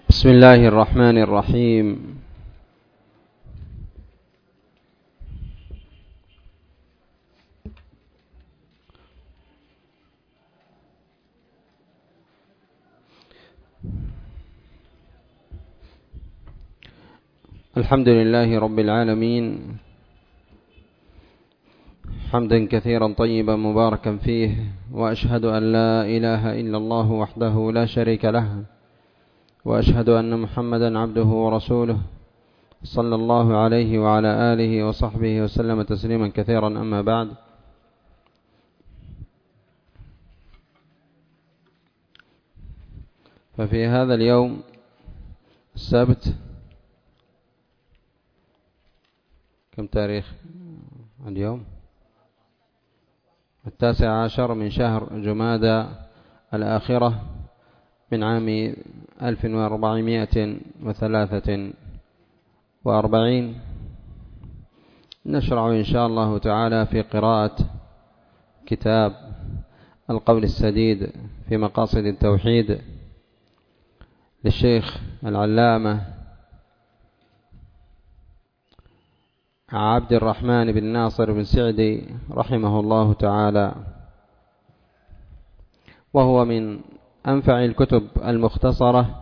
بسم الله الرحمن الرحيم. الحمد لله رب العالمين، حمدا كثيرا طيبا مباركا فيه، وأشهد أن لا إله إلا الله وحده لا شريك له، وأشهد أن محمدا عبده ورسوله صلى الله عليه وعلى آله وصحبه وسلم تسليما كثيرا. أما بعد، ففي هذا اليوم السبت، كم تاريخ اليوم؟ 19 من شهر جمادى الآخرة من عام 1443، نشرع إن شاء الله تعالى في قراءة كتاب القول السديد في مقاصد التوحيد للشيخ العلامة عبد الرحمن بن ناصر بن سعدي رحمه الله تعالى، وهو من أنفع الكتب المختصرة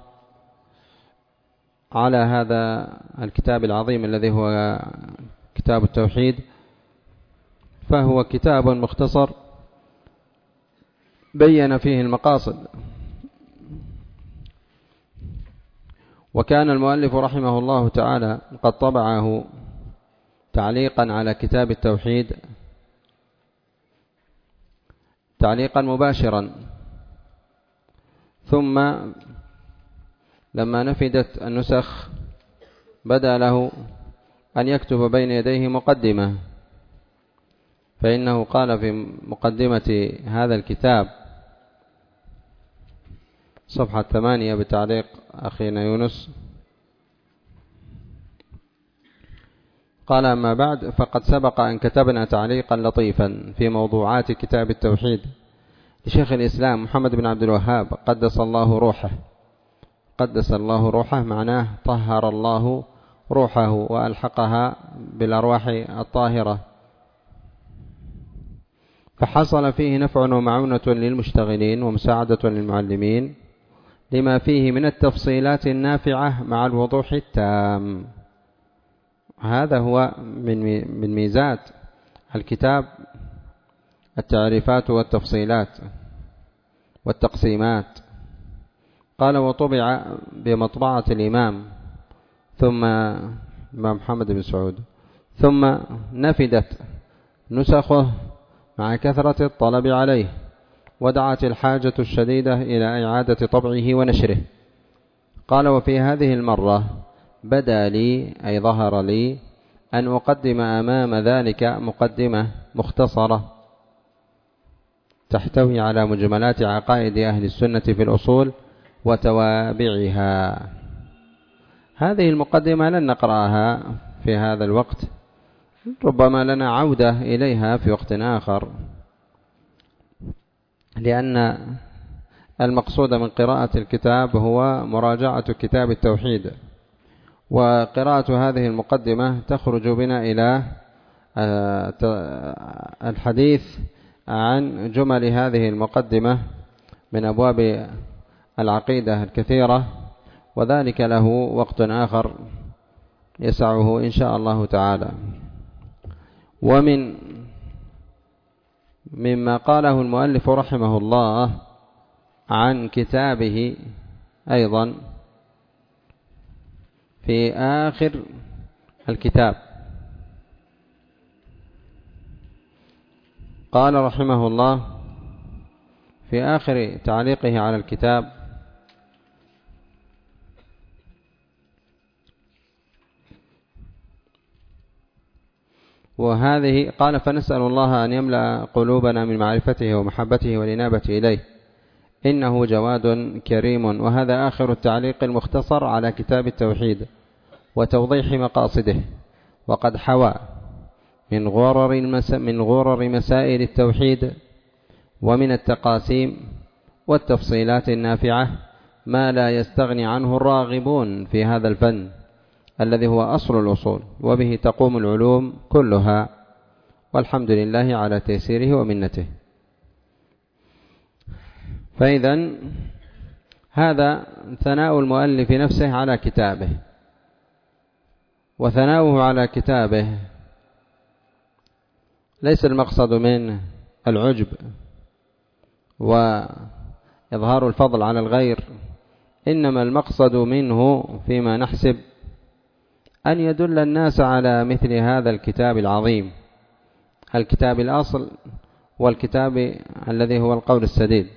على هذا الكتاب العظيم الذي هو كتاب التوحيد. فهو كتاب مختصر بين فيه المقاصد، وكان المؤلف رحمه الله تعالى قد طبعه تعليقا على كتاب التوحيد، تعليقا مباشرا، ثم لما نفدت النسخ بدأ له أن يكتب بين يديه مقدمة، فإنه قال في مقدمة هذا الكتاب صفحة 8 بتعليق أخينا يونس، قال: أما بعد، فقد سبق أن كتبنا تعليقا لطيفا في موضوعات كتاب التوحيد لشيخ الإسلام محمد بن عبد الوهاب قدس الله روحه. قدس الله روحه معناه طهر الله روحه وألحقها بالأرواح الطاهرة، فحصل فيه نفع ومعونة للمشتغلين ومساعدة للمعلمين، لما فيه من التفصيلات النافعة مع الوضوح التام. هذا هو من ميزات الكتاب، التعريفات والتفصيلات والتقسيمات. قال: وطبع بمطبعة الإمام محمد بن سعود، ثم نفدت نسخه مع كثرة الطلب عليه، ودعت الحاجة الشديدة إلى إعادة طبعه ونشره. قال: وفي هذه المرة بدا لي، أي ظهر لي، أن أقدم أمام ذلك مقدمة مختصرة تحتوي على مجملات عقائد أهل السنة في الأصول وتوابعها. هذه المقدمة لن نقرأها في هذا الوقت، ربما لنا عودة إليها في وقت آخر، لأن المقصود من قراءة الكتاب هو مراجعة كتاب التوحيد، وقراءة هذه المقدمة تخرج بنا إلى الحديث عن جمل هذه المقدمة من أبواب العقيدة الكثيرة، وذلك له وقت آخر يسعه إن شاء الله تعالى. مما قاله المؤلف رحمه الله عن كتابه أيضا في آخر الكتاب، قال رحمه الله في آخر تعليقه على الكتاب: وهذه، قال: فنسأل الله أن يملأ قلوبنا من معرفته ومحبته والإنابة إليه، إنه جواد كريم. وهذا آخر التعليق المختصر على كتاب التوحيد وتوضيح مقاصده، وقد حوى من غرر مسائل التوحيد ومن التقاسيم والتفصيلات النافعة ما لا يستغني عنه الراغبون في هذا الفن الذي هو أصل الأصول، وبه تقوم العلوم كلها، والحمد لله على تيسيره ومنته. فإذا هذا ثناء المؤلف نفسه على كتابه، وثناؤه على كتابه ليس المقصد منه العجب وإظهار الفضل على الغير، إنما المقصد منه فيما نحسب أن يدل الناس على مثل هذا الكتاب العظيم، الكتاب الأصل والكتاب الذي هو القول السديد.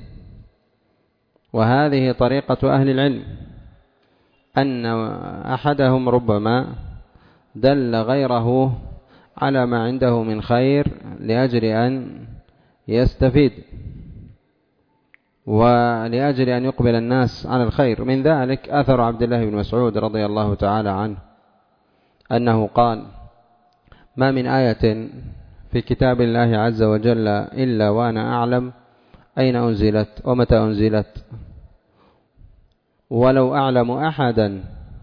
وهذه طريقة أهل العلم، أن أحدهم ربما دل غيره على ما عنده من خير لأجل أن يستفيد ولأجل أن يقبل الناس على الخير. من ذلك أثر عبد الله بن مسعود رضي الله تعالى عنه أنه قال: ما من آية في كتاب الله عز وجل إلا وأنا أعلم أين أنزلت ومتى أنزلت، ولو أعلم أحدا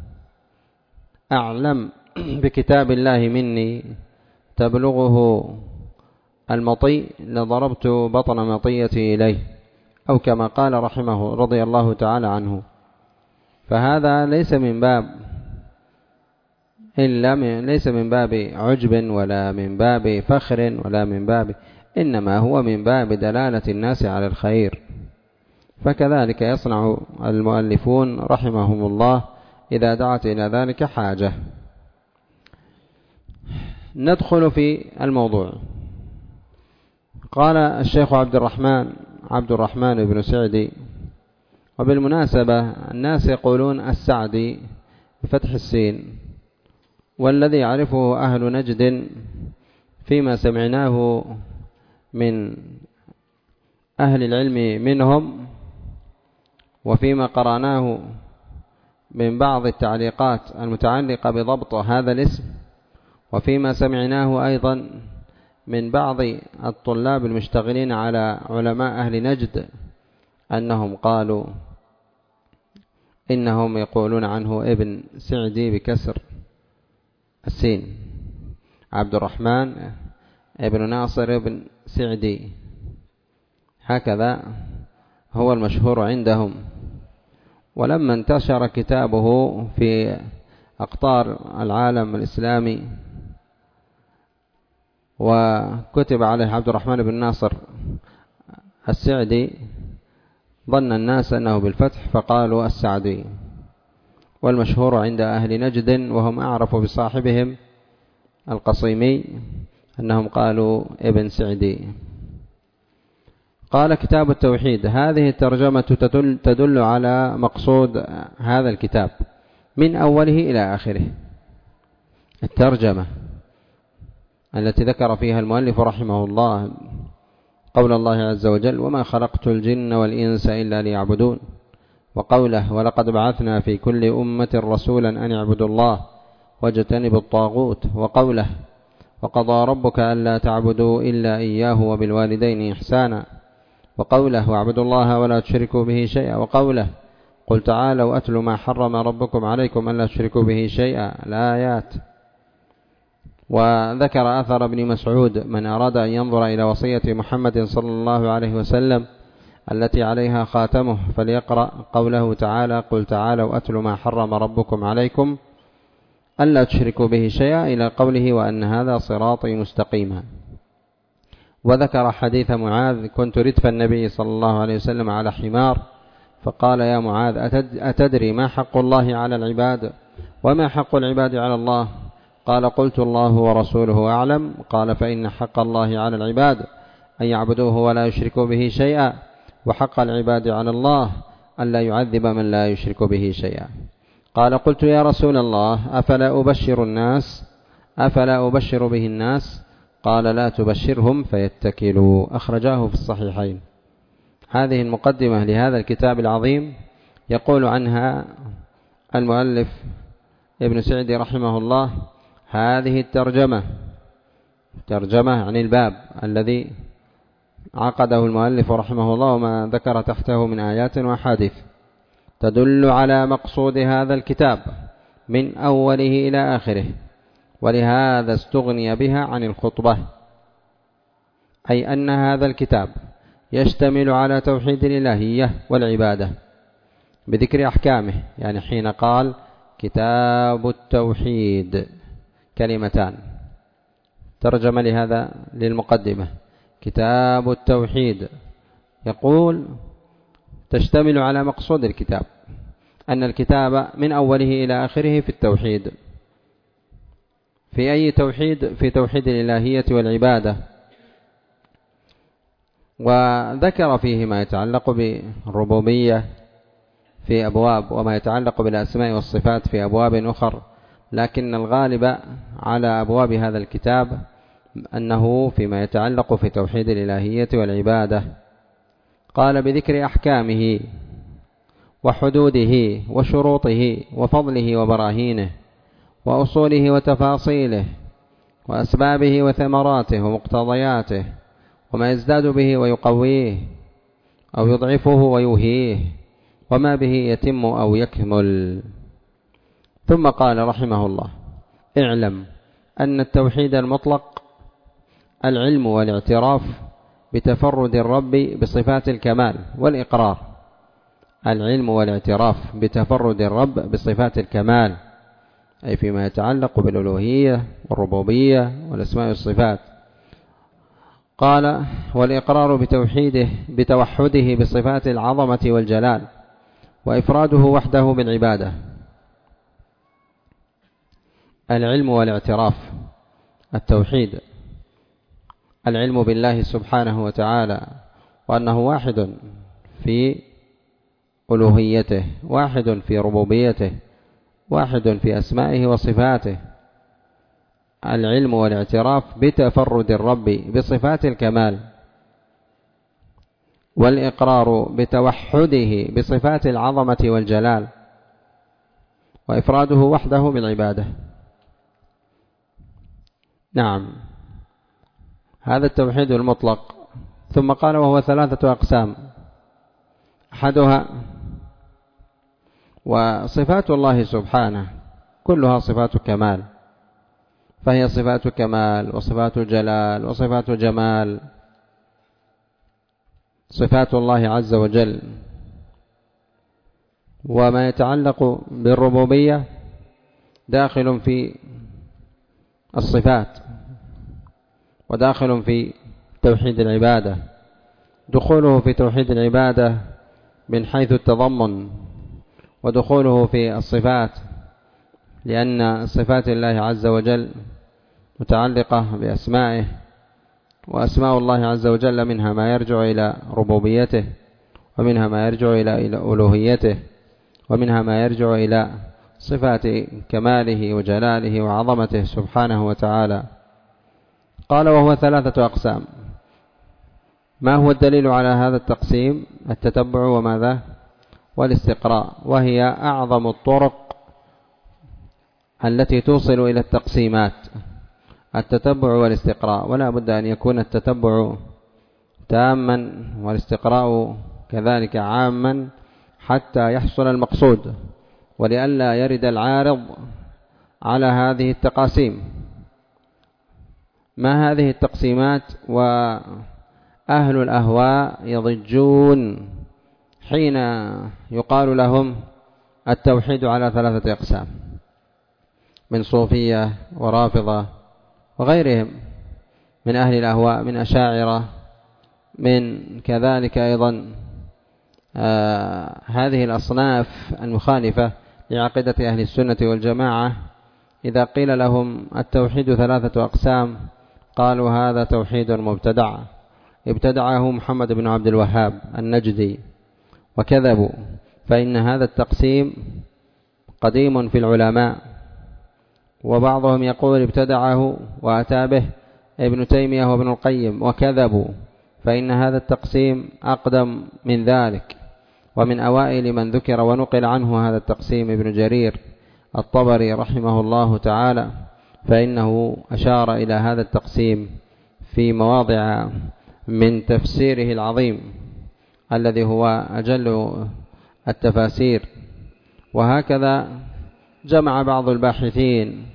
أعلم بكتاب الله مني تبلغه المطي لضربت بطن مطيتي إليه، أو كما قال رحمه رضي الله تعالى عنه. فهذا ليس من باب عجب ولا من باب فخر ولا من باب، إنما هو من باب دلالة الناس على الخير. فكذلك يصنع المؤلفون رحمهم الله إذا دعت إلى ذلك حاجة. ندخل في الموضوع. قال الشيخ عبد الرحمن بن سعدي، وبالمناسبة الناس يقولون السعدي بفتح السين، والذي يعرفه أهل نجد فيما سمعناه من أهل العلم منهم، وفيما قرأناه من بعض التعليقات المتعلقة بضبط هذا الاسم، وفيما سمعناه أيضا من بعض الطلاب المشتغلين على علماء أهل نجد أنهم قالوا إنهم يقولون عنه ابن سعدي بكسر السين، عبد الرحمن ابن ناصر ابن سعدي، هكذا هو المشهور عندهم. ولما انتشر كتابه في أقطار العالم الإسلامي وكتب عليه عبد الرحمن بن ناصر السعدي، ظن الناس أنه بالفتح فقالوا السعدي، والمشهور عند أهل نجد وهم أعرف بصاحبهم القصيمي أنهم قالوا ابن سعدي. قال: كتاب التوحيد. هذه الترجمة تدل على مقصود هذا الكتاب من أوله إلى آخره. الترجمة التي ذكر فيها المؤلف رحمه الله قول الله عز وجل: وما خلقت الجن والإنس إلا ليعبدون، وقوله: ولقد بعثنا في كل أمة رسولا أن اعبدوا الله واجتنبوا الطاغوت، وقوله: وقضى ربك ألا تعبدوا إلا إياه وبالوالدين إحسانا، وقوله: واعبدوا الله ولا تشركوا به شيئا، وقوله: قل تعالوا أتل ما حرم ربكم عليكم ألا تشركوا به شيئا، الآيات. وذكر أثر ابن مسعود: من أراد أن ينظر إلى وصية محمد صلى الله عليه وسلم التي عليها خاتمه فليقرأ قوله تعالى: قل تعالوا أتل ما حرم ربكم عليكم ألا تشركوا به شيئا، إلى قوله: وأن هذا صراطي مستقيما. وذكر حديث معاذ: كنت ردف النبي صلى الله عليه وسلم على حمار، فقال: يا معاذ، أتدري ما حق الله على العباد وما حق العباد على الله؟ قال: قلت: الله ورسوله أعلم. قال: فإن حق الله على العباد أن يعبدوه ولا يشركوا به شيئا، وحق العباد على الله ألا يعذب من لا يشرك به شيئا. قال: قلت: يا رسول الله، أفلا أبشر به الناس؟ قال: لا تبشرهم فيتكلوا. أخرجاه في الصحيحين. هذه المقدمة لهذا الكتاب العظيم يقول عنها المؤلف ابن سعدي رحمه الله: هذه الترجمة عن الباب الذي عقده المؤلف رحمه الله وما ذكر تحته من آيات وأحاديث. تدل على مقصود هذا الكتاب من أوله إلى آخره، ولهذا استغني بها عن الخطبة، أي أن هذا الكتاب يشتمل على توحيد الإلهية والعبادة بذكر أحكامه. يعني حين قال كتاب التوحيد كلمتان، ترجم لهذا للمقدمة كتاب التوحيد، يقول تشتمل على مقصود الكتاب، أن الكتاب من أوله إلى آخره في التوحيد. في أي توحيد؟ في توحيد الإلهية والعبادة. وذكر فيه ما يتعلق بالربوبية في أبواب، وما يتعلق بالأسماء والصفات في أبواب أخر، لكن الغالب على أبواب هذا الكتاب أنه فيما يتعلق في توحيد الإلهية والعبادة. قال بذكر أحكامه وحدوده وشروطه وفضله وبراهينه وأصوله وتفاصيله وأسبابه وثمراته ومقتضياته، وما يزداد به ويقويه أو يضعفه ويوهيه، وما به يتم أو يكمل. ثم قال رحمه الله: اعلم أن التوحيد المطلق العلم والاعتراف بتفرد الرب بصفات الكمال والإقرار. العلم والاعتراف بتفرد الرب بصفات الكمال، أي فيما يتعلق بالألوهية والربوبية والأسماء والصفات. قال: والإقرار بتوحده بصفات العظمة والجلال، وإفراده وحده بالعبادة. العلم والاعتراف، التوحيد، العلم بالله سبحانه وتعالى، وأنه واحد في ألوهيته، واحد في ربوبيته، واحد في أسمائه وصفاته. العلم والاعتراف بتفرد الرب بصفات الكمال، والإقرار بتوحده بصفات العظمة والجلال، وإفراده وحده بالعبادة. نعم، هذا التوحيد المطلق. ثم قال: وهو 3 أقسام. أحدها وصفات الله سبحانه كلها صفات كمال، فهي صفات كمال وصفات جلال وصفات جمال. صفات الله عز وجل. وما يتعلق بالربوبية داخل في الصفات، وداخل في توحيد العبادة. دخوله في توحيد العبادة من حيث التضمن، ودخوله في الصفات، لأن صفات الله عز وجل متعلقة بأسمائه، وأسماء الله عز وجل منها ما يرجع إلى ربوبيته، ومنها ما يرجع إلى ألوهيته، ومنها ما يرجع إلى صفات كماله وجلاله وعظمته سبحانه وتعالى. قال: وهو 3 أقسام. ما هو الدليل على هذا التقسيم؟ التتبع وماذا؟ والاستقراء، وهي أعظم الطرق التي توصل إلى التقسيمات، التتبع والاستقراء. ولا بد أن يكون التتبع تاما والاستقراء كذلك عاما حتى يحصل المقصود، ولئلا يرد العارض على هذه التقاسيم. ما هذه التقسيمات؟ وأهل الأهواء يضجون حين يقال لهم التوحيد على 3 أقسام، من صوفية ورافضة وغيرهم من أهل الأهواء، من أشاعرة، من كذلك أيضا هذه الأصناف المخالفة لعقيدة أهل السنة والجماعة. إذا قيل لهم التوحيد 3 أقسام قالوا هذا توحيد مبتدع، ابتدعه محمد بن عبد الوهاب النجدي، وكذبوا، فإن هذا التقسيم قديم في العلماء. وبعضهم يقول ابتدعه وأتى به ابن تيمية وابن القيم، وكذبوا، فإن هذا التقسيم أقدم من ذلك. ومن أوائل من ذكر ونقل عنه هذا التقسيم ابن جرير الطبري رحمه الله تعالى، فإنه أشار إلى هذا التقسيم في مواضع من تفسيره العظيم الذي هو أجل التفاسير. وهكذا جمع بعض الباحثين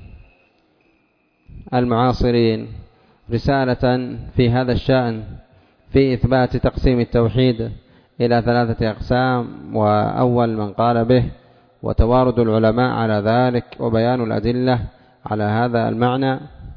المعاصرين رسالة في هذا الشأن في إثبات تقسيم التوحيد إلى 3 أقسام، وأول من قال به، وتوارد العلماء على ذلك، وبيان الأدلة على هذا المعنى.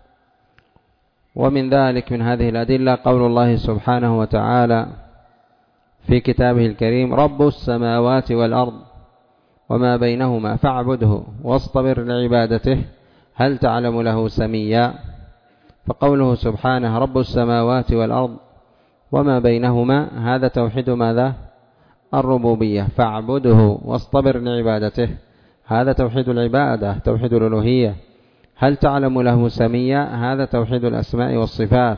ومن ذلك من هذه الأدلة قول الله سبحانه وتعالى في كتابه الكريم: رب السماوات والأرض وما بينهما فاعبده واصطبر لعبادته هل تعلم له سميا. فقوله سبحانه رب السماوات والأرض وما بينهما هذا توحيد ماذا؟ الربوبية. فاعبده واصطبر لعبادته هذا توحيد العبادة، توحيد الألوهية. هل تعلم له سميا هذا توحيد الأسماء والصفات.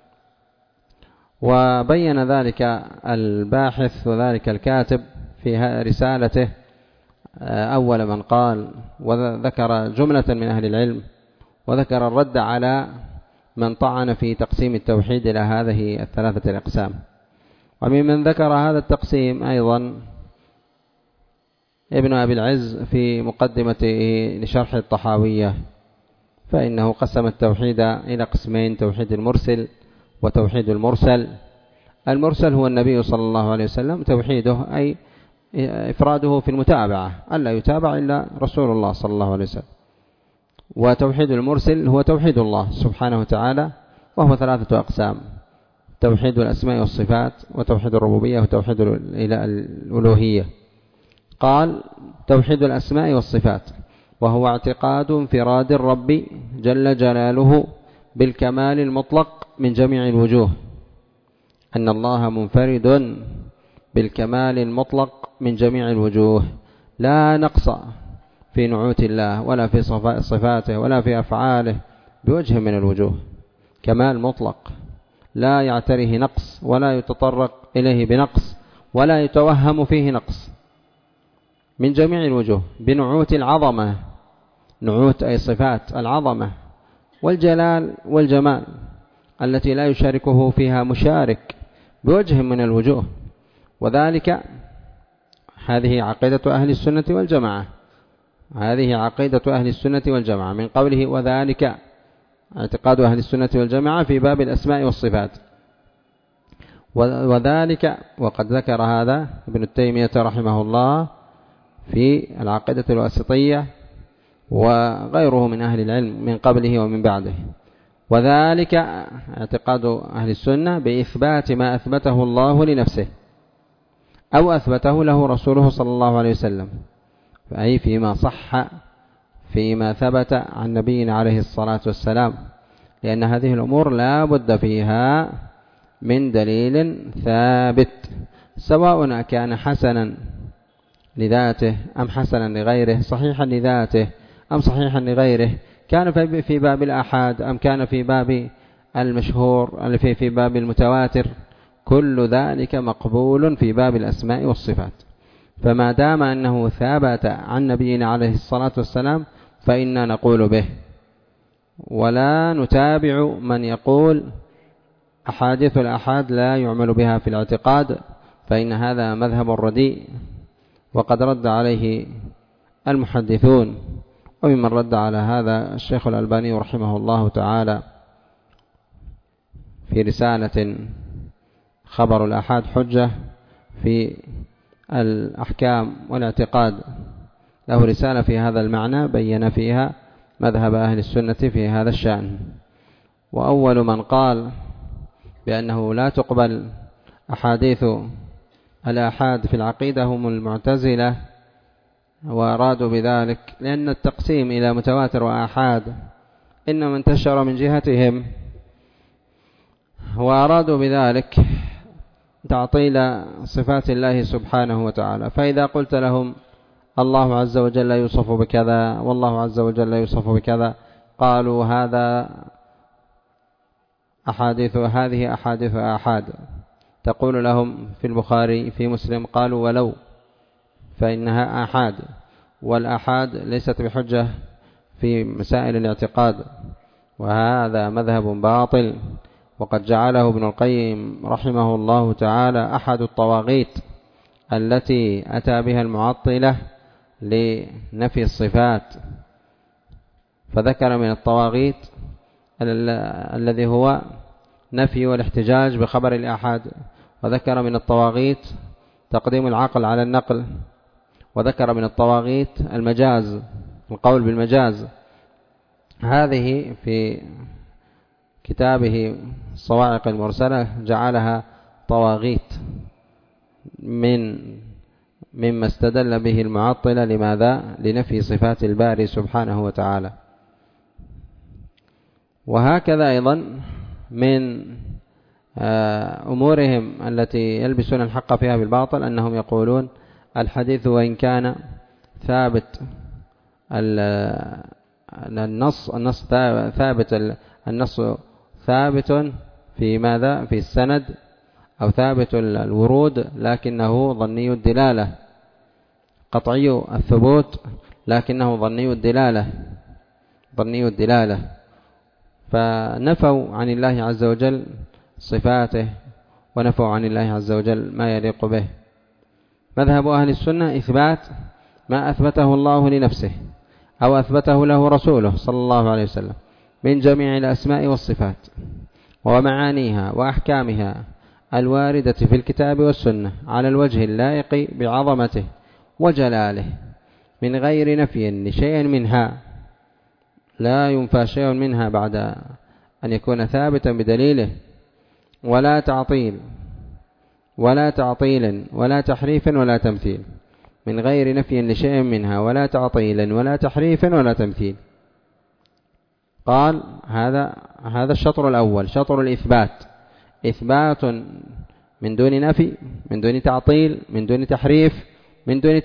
وبين ذلك الباحث وذلك الكاتب في رسالته أول من قال، وذكر جملة من أهل العلم، وذكر الرد على من طعن في تقسيم التوحيد إلى هذه 3 الأقسام. وممن ذكر هذا التقسيم أيضا ابن أبي العز في مقدمته لشرح الطحاوية، فإنه قسم التوحيد إلى قسمين: توحيد المرسل وتوحيد المرسل. المرسل هو النبي صلى الله عليه وسلم، توحيده أي إفراده في المتابعة، ألا يتابع إلا رسول الله صلى الله عليه وسلم. وتوحيد المرسل هو توحيد الله سبحانه وتعالى، وهو 3 أقسام: توحيد الأسماء والصفات، وتوحيد الربوبية، وتوحيد الألوهية. قال: توحيد الأسماء والصفات وهو اعتقاد انفراد الرب جل جلاله بالكمال المطلق من جميع الوجوه، أن الله منفرد بالكمال المطلق من جميع الوجوه، لا نقص في نعوت الله ولا في صفاته ولا في أفعاله بوجه من الوجوه، كمال مطلق لا يعتريه نقص ولا يتطرق إليه بنقص ولا يتوهم فيه نقص من جميع الوجوه، بنعوت العظمة، نعوت أي صفات العظمة والجلال والجمال التي لا يشاركه فيها مشارك بوجه من الوجوه. وذلك هذه عقيدة أهل السنة والجماعة، هذه عقيدة أهل السنة والجماعة من قوله وذلك اعتقاد أهل السنة والجماعة في باب الأسماء والصفات. وذلك وقد ذكر هذا ابن تيمية رحمه الله في العقيدة الواسطية وغيره من أهل العلم من قبله ومن بعده. وذلك اعتقاد أهل السنة بإثبات ما أثبته الله لنفسه أو أثبته له رسوله صلى الله عليه وسلم، فأي فيما صح، فيما ثبت عن نبينا عليه الصلاة والسلام، لأن هذه الأمور لا بد فيها من دليل ثابت، سواء كان حسنا لذاته أم حسنا لغيره، صحيحا لذاته أم صحيحا لغيره، كان في باب الآحاد أم كان في باب المشهور في باب المتواتر، كل ذلك مقبول في باب الأسماء والصفات. فما دام أنه ثابت عن نبينا عليه الصلاة والسلام فإننا نقول به، ولا نتابع من يقول أحاديث الآحاد لا يعمل بها في الاعتقاد، فإن هذا مذهب رديء، وقد رد عليه المحدثون. وممن رد على هذا الشيخ الألباني رحمه الله تعالى في رسالة خبر الآحاد حجة في الأحكام والاعتقاد، له رسالة في هذا المعنى بين فيها مذهب أهل السنة في هذا الشأن. وأول من قال بأنه لا تقبل أحاديث الآحاد في العقيدة هم المعتزلة، وأرادوا بذلك لأن التقسيم إلى متواتر وآحاد إنما انتشر من جهتهم، وأرادوا بذلك تعطيل صفات الله سبحانه وتعالى. فإذا قلت لهم الله عز وجل يوصف بكذا والله عز وجل يوصف بكذا، قالوا هذا هذه أحاديث آحاد. تقول لهم في البخاري في مسلم قالوا ولو، فإنها آحاد، والآحاد ليست بحجة في مسائل الاعتقاد، وهذا مذهب باطل. وقد جعله ابن القيم رحمه الله تعالى أحد الطواغيت التي أتى بها المعطلة لنفي الصفات، فذكر من الطواغيت الذي هو نفي والاحتجاج بخبر الآحاد، وذكر من الطواغيت تقديم العقل على النقل، وذكر من الطواغيت المجاز، القول بالمجاز. هذه في كتابه الصواعق المرسلة جعلها طواغيت مما استدل به المعطلة. لماذا؟ لنفي صفات الباري سبحانه وتعالى. وهكذا أيضا من أمورهم التي يلبسون الحق فيها بالباطل أنهم يقولون الحديث وإن كان ثابت النص ثابت، النص ثابت في ماذا؟ في السند، أو ثابت الورود لكنه ظني الدلالة، قطعي الثبوت لكنه ظني الدلالة. فنفوا عن الله عز وجل صفاته، ونفوا عن الله عز وجل ما يليق به. مذهب أهل السنة إثبات ما أثبته الله لنفسه أو أثبته له رسوله صلى الله عليه وسلم من جميع الأسماء والصفات ومعانيها وأحكامها الواردة في الكتاب والسنة على الوجه اللائق بعظمته وجلاله، من غير نفي لشيء منها، لا ينفى شيء منها بعد أن يكون ثابتا بدليله، ولا تعطيل ولا تحريف ولا تمثيل، من غير نفي لشيء منها ولا تعطيل ولا تحريف ولا تمثيل. قال هذا الشطر الأول، شطر الإثبات، إثبات من دون نفي، من دون تعطيل، من دون تحريف، من دون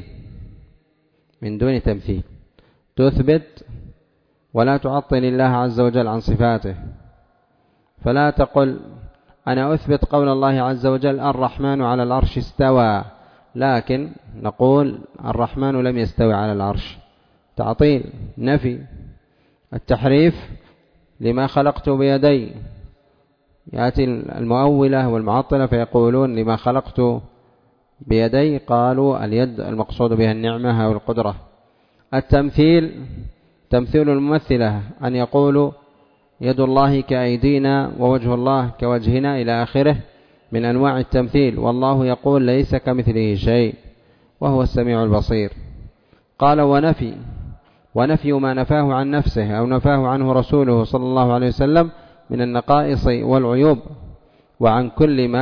تمثيل. تثبت ولا تعطل الله عز وجل عن صفاته. فلا تقل أنا أثبت قول الله عز وجل الرحمن على العرش استوى، لكن نقول الرحمن لم يستوي على العرش، تعطيل، نفي. التحريف لما خلقت بيدي، يأتي المؤولة والمعطلة فيقولون لما خلقت بيدي، قالوا اليد المقصود بها النعمة أو القدرة. التمثيل تمثيل الممثلة، أن يقولوا يد الله كأيدينا ووجه الله كوجهنا إلى آخره من أنواع التمثيل، والله يقول ليس كمثله شيء وهو السميع البصير. قال ونفي ما نفاه عن نفسه أو نفاه عنه رسوله صلى الله عليه وسلم من النقائص والعيوب، وعن كل ما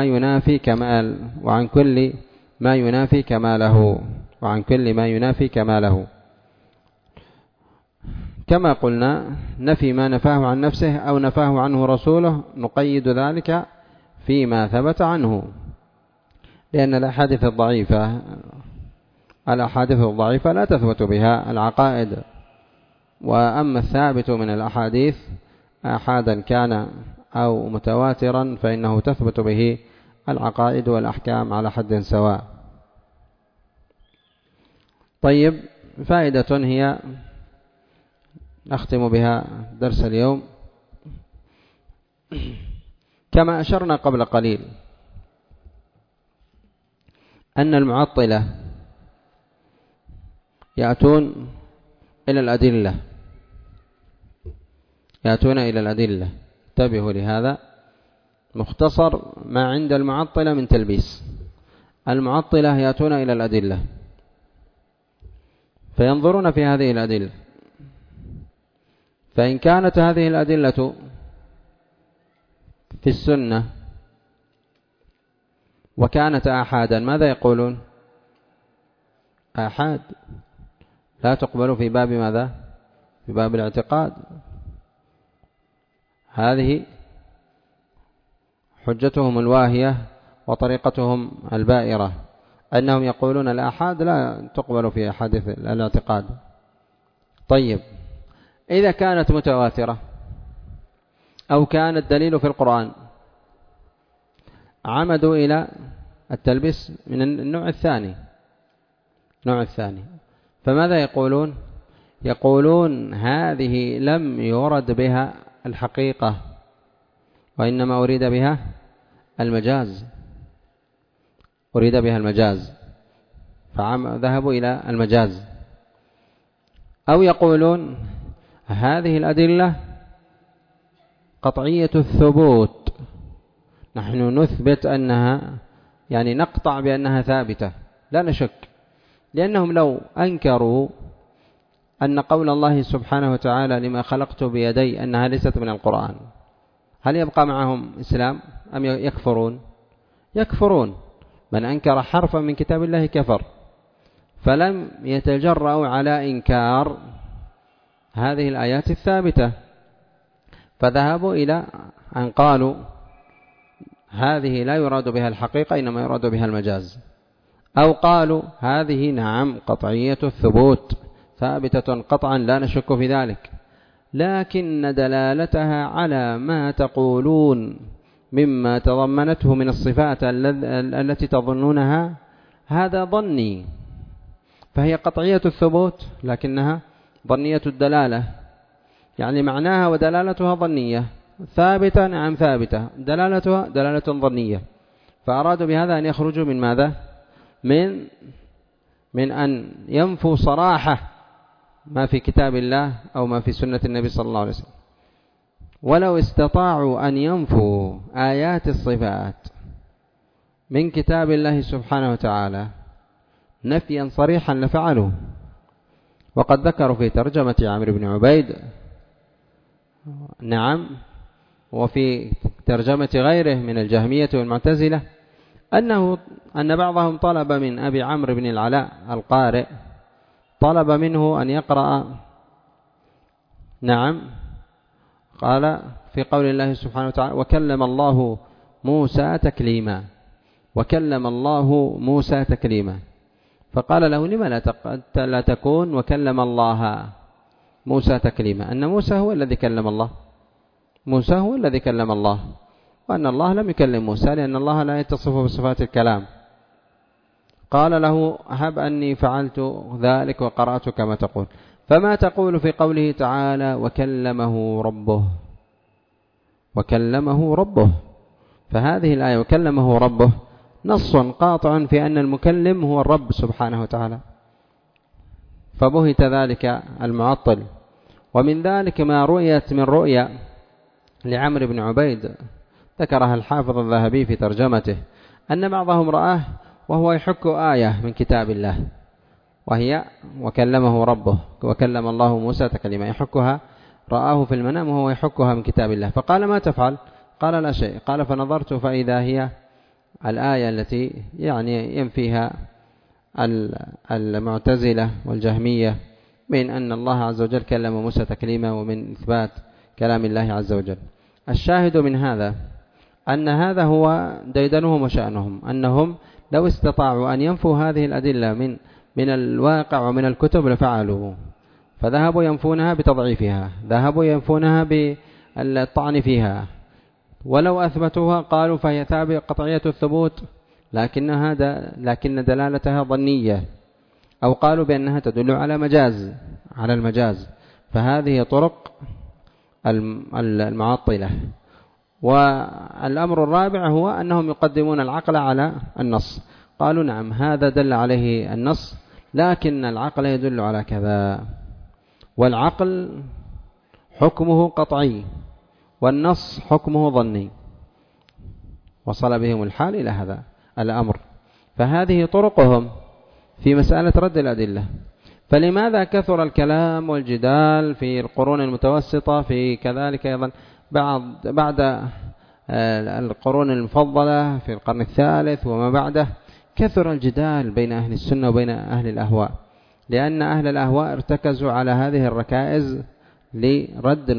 ينافي كماله، كما قلنا نفي ما نفاه عن نفسه أو نفاه عنه رسوله نقيد ذلك فيما ثبت عنه، لأن الأحاديث الضعيفة لا تثبت بها العقائد. وأما الثابت من الأحاديث آحادا كان أو متواترا فإنه تثبت به العقائد والأحكام على حد سواء. طيب، فائدة هي نختم بها درس اليوم. كما أشرنا قبل قليل أن المعطلة يأتون إلى الأدلة، انتبهوا لهذا، مختصر ما عند المعطلة من تلبيس. المعطلة يأتون إلى الأدلة فينظرون في هذه الأدلة، فإن كانت هذه الأدلة في السنة وكانت آحادا ماذا يقولون؟ آحاد لا تقبل في باب ماذا؟ في باب الاعتقاد. هذه حجتهم الواهية وطريقتهم البائرة، أنهم يقولون الآحاد لا تقبل في أحاديث الاعتقاد. طيب، إذا كانت متواترة أو كان الدليل في القرآن، عمدوا إلى التلبيس من النوع الثاني. فماذا يقولون؟ يقولون هذه لم يرد بها الحقيقة، وإنما أريد بها المجاز، أريد بها المجاز، فذهبوا إلى المجاز. أو يقولون هذه الأدلة قطعية الثبوت، نحن نثبت أنها يعني نقطع بأنها ثابتة لا نشك، لأنهم لو أنكروا أن قول الله سبحانه وتعالى لما خلقت بيدي أنها ليست من القرآن، هل يبقى معهم إسلام أم يكفرون؟ يكفرون. من أنكر حرفا من كتاب الله كفر، فلم يتجرأوا على إنكار هذه الآيات الثابتة، فذهبوا إلى أن قالوا هذه لا يراد بها الحقيقة إنما يراد بها المجاز، أو قالوا هذه نعم قطعية الثبوت ثابتة قطعا لا نشك في ذلك، لكن دلالتها على ما تقولون مما تضمنته من الصفات التي تظنونها هذا ظني، فهي قطعية الثبوت لكنها ظنية الدلالة، يعني معناها ودلالتها ظنية، ثابتة نعم ثابتة، دلالتها دلالة ظنية، فأرادوا بهذا أن يخرجوا من ماذا؟ من أن ينفوا صراحة ما في كتاب الله أو ما في سنة النبي صلى الله عليه وسلم. ولو استطاعوا أن ينفوا آيات الصفات من كتاب الله سبحانه وتعالى نفيا صريحا لفعلوا، وقد ذكروا في ترجمة عمرو بن عبيد نعم، وفي ترجمة غيره من الجهمية والمعتزلة أن بعضهم طلب من أبي عمرو بن العلاء القارئ، طلب منه أن يقرأ نعم، قال في قول الله سبحانه وتعالى وكلم الله موسى تكليما، وكلم الله موسى تكليما، فقال له لما لا تكون وكلم الله موسى تكليما، أن موسى هو الذي كلم الله، موسى هو الذي كلم الله، وأن الله لم يكلم موسى لأن الله لا يتصف بصفات الكلام. قال له هب أني فعلت ذلك وقرأت كما تقول، فما تقول في قوله تعالى وكلمه ربه؟ وكلمه ربه، فهذه الآية وكلمه ربه نص قاطع في أن المكلم هو الرب سبحانه وتعالى، فبهت ذلك المعطل. ومن ذلك ما رؤيت من رؤيا لعمرو بن عبيد ذكرها الحافظ الذهبي في ترجمته، أن بعضهم رآه وهو يحك آية من كتاب الله وهي وكلمه ربه وكلم الله موسى تكليما، يحكها، رآه في المنام وهو يحكها من كتاب الله، فقال ما تفعل؟ قال لا شيء، قال فنظرت فإذا هي الآية التي يعني ينفيها المعتزلة والجهمية من أن الله عز وجل كلم موسى تكليما ومن إثبات كلام الله عز وجل. الشاهد من هذا أن هذا هو ديدنهم وشأنهم، أنهم لو استطاعوا أن ينفوا هذه الأدلة من الواقع ومن الكتب لفعلوا، فذهبوا ينفونها بتضعيفها، ذهبوا ينفونها بالطعن فيها، ولو أثبتوها قالوا فهي ثابتة قطعية الثبوت لكن دلالتها ظنية، أو قالوا بأنها تدل على المجاز، فهذه طرق المعطلة. والأمر الرابع هو أنهم يقدمون العقل على النص، قالوا نعم هذا دل عليه النص لكن العقل يدل على كذا، والعقل حكمه قطعي والنص حكمه ظني، وصل بهم الحال إلى هذا الأمر. فهذه طرقهم في مسألة رد الأدلة. فلماذا كثر الكلام والجدال في القرون المتوسطة، في كذلك أيضا بعد القرون المفضلة في القرن الثالث وما بعده، كثر الجدال بين أهل السنة وبين أهل الأهواء، لأن أهل الأهواء ارتكزوا على هذه الركائز لرد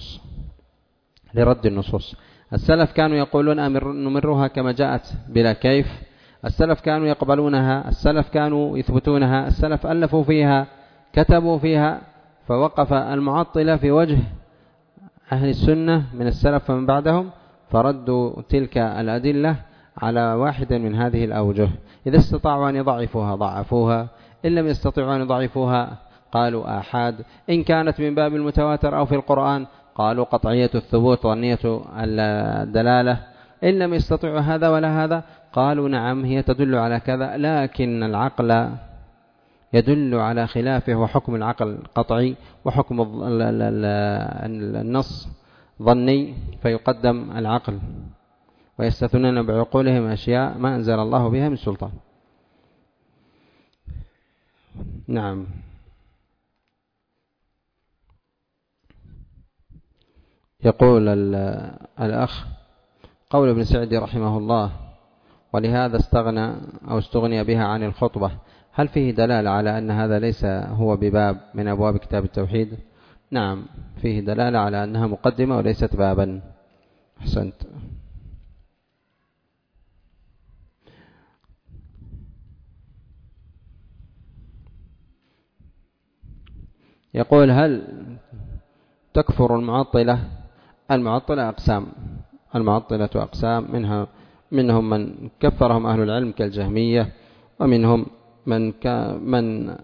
النصوص. السلف كانوا يقولون نمرها كما جاءت بلا كيف، السلف كانوا يقبلونها، السلف كانوا يثبتونها، السلف ألفوا فيها كتبوا فيها، فوقف المعطلة في وجه أهل السنة من السلف فمن بعدهم فردوا تلك الأدلة على واحد من هذه الأوجه. إذا استطاعوا أن يضعفوها ضعفوها، إن لم يستطيعوا أن يضعفوها قالوا آحاد، إن كانت من باب المتواتر أو في القرآن قالوا قطعية الثبوت ظنية الدلالة، إن لم يستطيعوا هذا ولا هذا قالوا نعم هي تدل على كذا، لكن العقل يدل على خلافه، وحكم العقل قطعي وحكم النص ظني، فيقدم العقل، ويستثنون بعقولهم أشياء ما أنزل الله بها من سلطان. نعم. يقول الأخ: قول ابن سعدي رحمه الله: ولهذا استغنى أو استغني بها عن الخطبة، هل فيه دلالة على أن هذا ليس هو بباب من أبواب كتاب التوحيد؟ نعم، فيه دلالة على أنها مقدمة وليست بابا. أحسنت. يقول: هل تكفر المعطلة؟ المعطلة أقسام، المعطلة أقسام، منهم من كفرهم أهل العلم كالجهمية، ومنهم من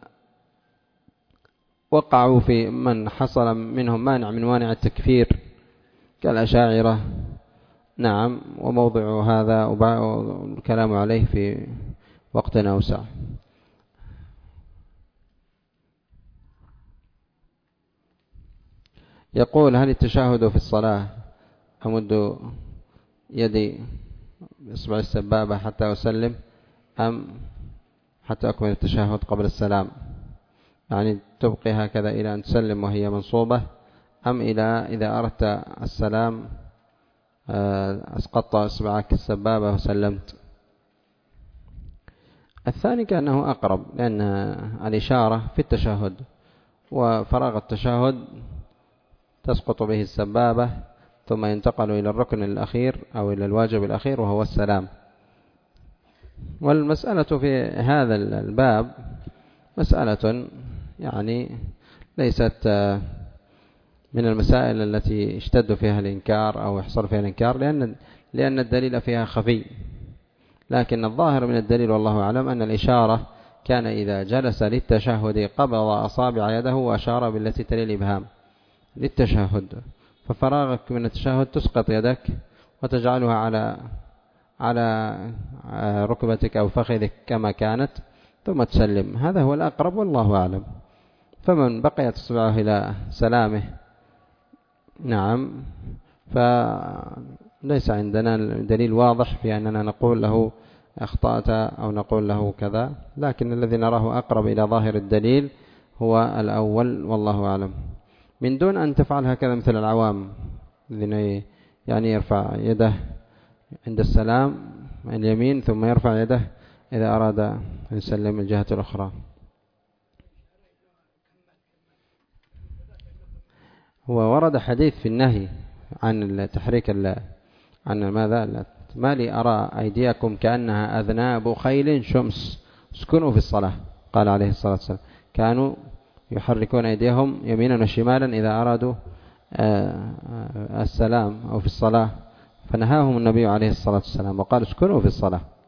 وقعوا في من حصل منهم مانع من موانع التكفير كالأشاعرة. نعم، وموضع هذا والكلام عليه في وقت أوسع. يقول: هل التشهد في الصلاة أمد يدي بإصبع السبابة حتى أسلم، أم حتى أكمل التشهد قبل السلام؟ يعني تبقي هكذا إلى أن تسلم وهي منصوبة، أم إذا أردت السلام أسقطت إصبعك السبابة وسلمت؟ الثاني كأنه أقرب، لأن الإشارة في التشهد، وفراغ التشهد تسقط به السبابة، ثم ينتقل إلى الركن الأخير أو إلى الواجب الأخير وهو السلام. والمسألة في هذا الباب مسألة يعني ليست من المسائل التي اشتد فيها الإنكار أو يحصل فيها الإنكار، لأن الدليل فيها خفي. لكن الظاهر من الدليل والله أعلم أن الإشارة كان إذا جلس للتشهد قبض أصابع يده وأشار بالتي تلي الإبهام للتشهد، ففراغك من التشهد تسقط يدك وتجعلها على ركبتك أو فخذك كما كانت، ثم تسلم. هذا هو الأقرب والله أعلم. فمن بقيت إصبعه إلى سلامه، نعم، فليس عندنا دليل واضح في أننا نقول له أخطأت أو نقول له كذا، لكن الذي نراه أقرب إلى ظاهر الدليل هو الأول والله أعلم، من دون أن تفعل هكذا مثل العوام الذين يعني يرفع يده عند السلام اليمين ثم يرفع يده إذا أراد أن يسلم الجهة الأخرى. هو ورد حديث في النهي عن التحريك عن ماذا؟ ما لي أرى أيديكم كأنها أذناب خيل شمس، اسكنوا في الصلاة. قال عليه الصلاة والسلام: كانوا يحركون أيديهم يمينا وشمالا إذا أرادوا السلام أو في الصلاة، فنهاهم النبي عليه الصلاة والسلام وقال: اسكنوا في الصلاة.